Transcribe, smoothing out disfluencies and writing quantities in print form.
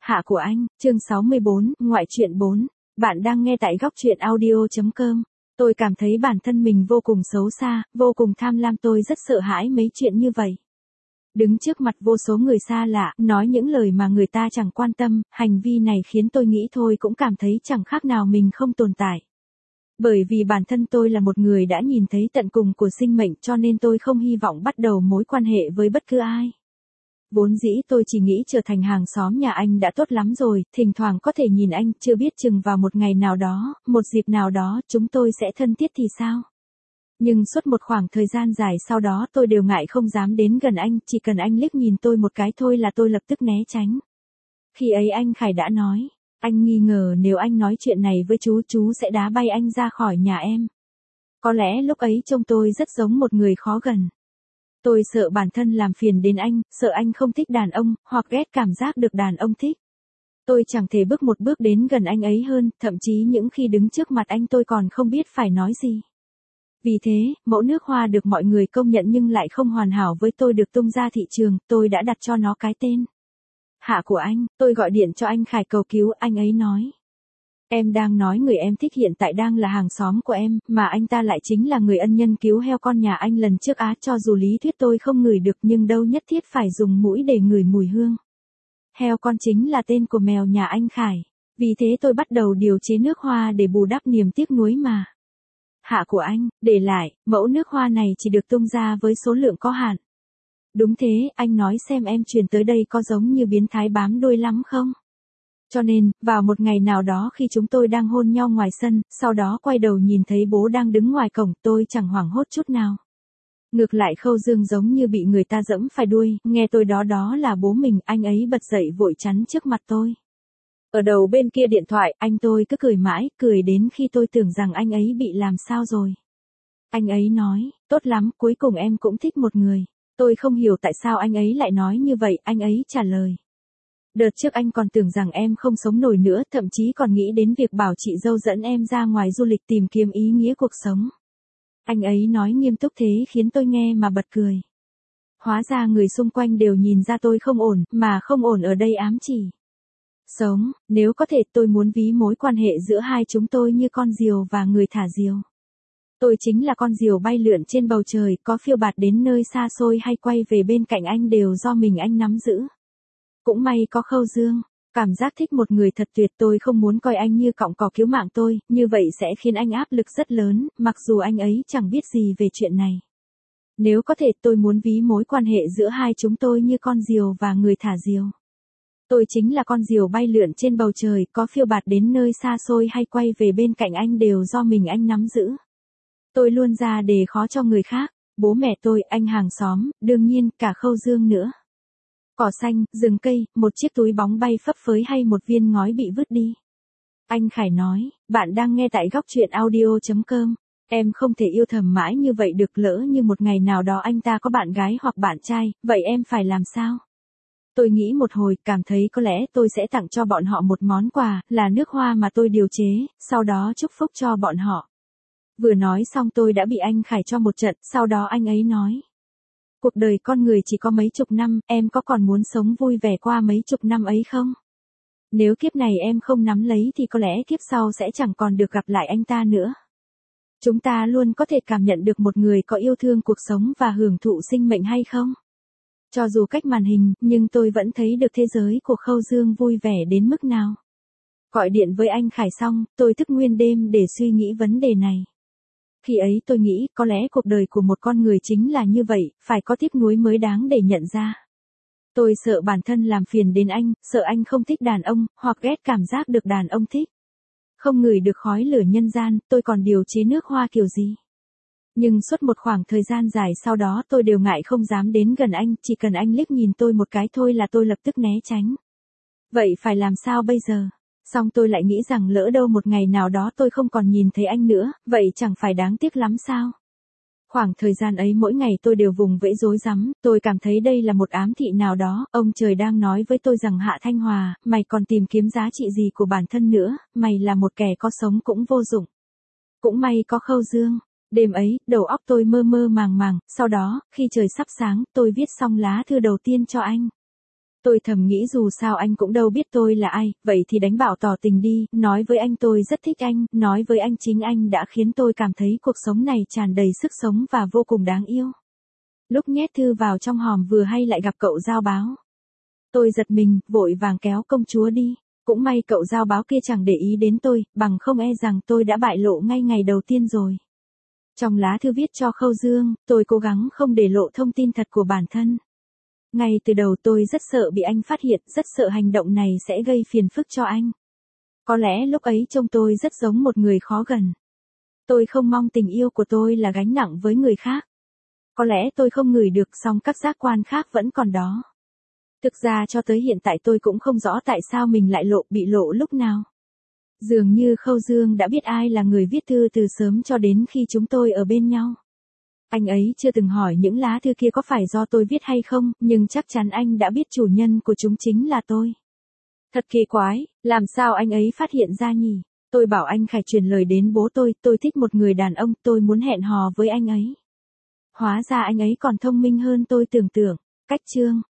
Hạ của anh, chương 64, ngoại truyện 4. Bạn đang nghe tại góc truyện audio.com. Tôi cảm thấy bản thân mình vô cùng xấu xa, vô cùng tham lam, tôi rất sợ hãi mấy chuyện như vậy. Đứng trước mặt vô số người xa lạ, nói những lời mà người ta chẳng quan tâm, hành vi này khiến tôi nghĩ thôi cũng cảm thấy chẳng khác nào mình không tồn tại. Bởi vì bản thân tôi là một người đã nhìn thấy tận cùng của sinh mệnh, cho nên tôi không hy vọng bắt đầu mối quan hệ với bất cứ ai. Vốn dĩ tôi chỉ nghĩ trở thành hàng xóm nhà anh đã tốt lắm rồi, thỉnh thoảng có thể nhìn anh, chưa biết chừng vào một ngày nào đó, một dịp nào đó chúng tôi sẽ thân thiết thì sao? Nhưng suốt một khoảng thời gian dài sau đó tôi đều ngại không dám đến gần anh, chỉ cần anh liếc nhìn tôi một cái thôi là tôi lập tức né tránh. Khi ấy anh Khải đã nói, anh nghi ngờ nếu anh nói chuyện này với chú sẽ đá bay anh ra khỏi nhà em. Có lẽ lúc ấy trông tôi rất giống một người khó gần. Tôi sợ bản thân làm phiền đến anh, sợ anh không thích đàn ông, hoặc ghét cảm giác được đàn ông thích. Tôi chẳng thể bước một bước đến gần anh ấy hơn, thậm chí những khi đứng trước mặt anh tôi còn không biết phải nói gì. Vì thế, mẫu nước hoa được mọi người công nhận nhưng lại không hoàn hảo với tôi được tung ra thị trường, tôi đã đặt cho nó cái tên Hạ của anh. Tôi gọi điện cho anh Khải cầu cứu, anh ấy nói. Em đang nói người em thích hiện tại đang là hàng xóm của em, mà anh ta lại chính là người ân nhân cứu heo con nhà anh lần trước á, cho dù lý thuyết tôi không ngửi được nhưng đâu nhất thiết phải dùng mũi để ngửi mùi hương. Heo con chính là tên của mèo nhà anh Khải. Vì thế tôi bắt đầu điều chế nước hoa để bù đắp niềm tiếc nuối mà. Hạ của anh, để lại, mẫu nước hoa này chỉ được tung ra với số lượng có hạn. Đúng thế, anh nói xem em truyền tới đây có giống như biến thái bám đuôi lắm không? Cho nên, vào một ngày nào đó khi chúng tôi đang hôn nhau ngoài sân, sau đó quay đầu nhìn thấy bố đang đứng ngoài cổng, tôi chẳng hoảng hốt chút nào. Ngược lại Khâu Dương giống như bị người ta giẫm phải đuôi, nghe tôi đó là bố mình, anh ấy bật dậy vội chắn trước mặt tôi. Ở đầu bên kia điện thoại, anh tôi cứ cười mãi, cười đến khi tôi tưởng rằng anh ấy bị làm sao rồi. Anh ấy nói, tốt lắm, cuối cùng em cũng thích một người. Tôi không hiểu tại sao anh ấy lại nói như vậy, anh ấy trả lời. Đợt trước anh còn tưởng rằng em không sống nổi nữa, thậm chí còn nghĩ đến việc bảo chị dâu dẫn em ra ngoài du lịch tìm kiếm ý nghĩa cuộc sống. Anh ấy nói nghiêm túc thế khiến tôi nghe mà bật cười. Hóa ra người xung quanh đều nhìn ra tôi không ổn, mà không ổn ở đây ám chỉ. Sống, nếu có thể tôi muốn ví mối quan hệ giữa hai chúng tôi như con diều và người thả diều. Tôi chính là con diều bay lượn trên bầu trời, có phiêu bạt đến nơi xa xôi hay quay về bên cạnh anh đều do mình anh nắm giữ. Cũng may có Khâu Dương, cảm giác thích một người thật tuyệt, tôi không muốn coi anh như cọng cỏ cứu mạng tôi, như vậy sẽ khiến anh áp lực rất lớn, mặc dù anh ấy chẳng biết gì về chuyện này. Nếu có thể tôi muốn ví mối quan hệ giữa hai chúng tôi như con diều và người thả diều. Tôi chính là con diều bay lượn trên bầu trời, có phiêu bạt đến nơi xa xôi hay quay về bên cạnh anh đều do mình anh nắm giữ. Tôi luôn ra đề khó cho người khác, bố mẹ tôi, anh hàng xóm, đương nhiên cả Khâu Dương nữa. Cỏ xanh, rừng cây, một chiếc túi bóng bay phấp phới hay một viên ngói bị vứt đi. Anh Khải nói, bạn đang nghe tại góc truyện audio.com. Em không thể yêu thầm mãi như vậy được, lỡ như một ngày nào đó anh ta có bạn gái hoặc bạn trai, vậy em phải làm sao? Tôi nghĩ một hồi, cảm thấy có lẽ tôi sẽ tặng cho bọn họ một món quà, là nước hoa mà tôi điều chế, sau đó chúc phúc cho bọn họ. Vừa nói xong tôi đã bị anh Khải cho một trận, sau đó anh ấy nói. Cuộc đời con người chỉ có mấy chục năm, em có còn muốn sống vui vẻ qua mấy chục năm ấy không? Nếu kiếp này em không nắm lấy thì có lẽ kiếp sau sẽ chẳng còn được gặp lại anh ta nữa. Chúng ta luôn có thể cảm nhận được một người có yêu thương cuộc sống và hưởng thụ sinh mệnh hay không? Cho dù cách màn hình, nhưng tôi vẫn thấy được thế giới của Khâu Dương vui vẻ đến mức nào. Gọi điện với anh Khải xong, tôi thức nguyên đêm để suy nghĩ vấn đề này. Khi ấy tôi nghĩ, có lẽ cuộc đời của một con người chính là như vậy, phải có tiếc nuối mới đáng để nhận ra. Tôi sợ bản thân làm phiền đến anh, sợ anh không thích đàn ông, hoặc ghét cảm giác được đàn ông thích. Không ngửi được khói lửa nhân gian, tôi còn điều chế nước hoa kiểu gì. Nhưng suốt một khoảng thời gian dài sau đó tôi đều ngại không dám đến gần anh, chỉ cần anh liếc nhìn tôi một cái thôi là tôi lập tức né tránh. Vậy phải làm sao bây giờ? Xong tôi lại nghĩ rằng lỡ đâu một ngày nào đó tôi không còn nhìn thấy anh nữa, vậy chẳng phải đáng tiếc lắm sao? Khoảng thời gian ấy mỗi ngày tôi đều vùng vẫy rối rắm, tôi cảm thấy đây là một ám thị nào đó, ông trời đang nói với tôi rằng Hạ Thanh Hòa, mày còn tìm kiếm giá trị gì của bản thân nữa, mày là một kẻ có sống cũng vô dụng. Cũng may có Khâu Dương. Đêm ấy, đầu óc tôi mơ mơ màng màng, sau đó, khi trời sắp sáng, tôi viết xong lá thư đầu tiên cho anh. Tôi thầm nghĩ dù sao anh cũng đâu biết tôi là ai, vậy thì đánh bảo tỏ tình đi, nói với anh tôi rất thích anh, nói với anh chính anh đã khiến tôi cảm thấy cuộc sống này tràn đầy sức sống và vô cùng đáng yêu. Lúc nhét thư vào trong hòm vừa hay lại gặp cậu giao báo. Tôi giật mình, vội vàng kéo công chúa đi. Cũng may cậu giao báo kia chẳng để ý đến tôi, bằng không e rằng tôi đã bại lộ ngay ngày đầu tiên rồi. Trong lá thư viết cho Khâu Dương, tôi cố gắng không để lộ thông tin thật của bản thân. Ngay từ đầu tôi rất sợ bị anh phát hiện, rất sợ hành động này sẽ gây phiền phức cho anh. Có lẽ lúc ấy trông tôi rất giống một người khó gần. Tôi không mong tình yêu của tôi là gánh nặng với người khác. Có lẽ tôi không ngửi được song các giác quan khác vẫn còn đó. Thực ra cho tới hiện tại tôi cũng không rõ tại sao mình lại bị lộ lúc nào. Dường như Khâu Dương đã biết ai là người viết thư từ sớm cho đến khi chúng tôi ở bên nhau. Anh ấy chưa từng hỏi những lá thư kia có phải do tôi viết hay không, nhưng chắc chắn anh đã biết chủ nhân của chúng chính là tôi. Thật kỳ quái, làm sao anh ấy phát hiện ra nhỉ? Tôi bảo anh Khải truyền lời đến bố tôi thích một người đàn ông, tôi muốn hẹn hò với anh ấy. Hóa ra anh ấy còn thông minh hơn tôi tưởng tượng. Cách chương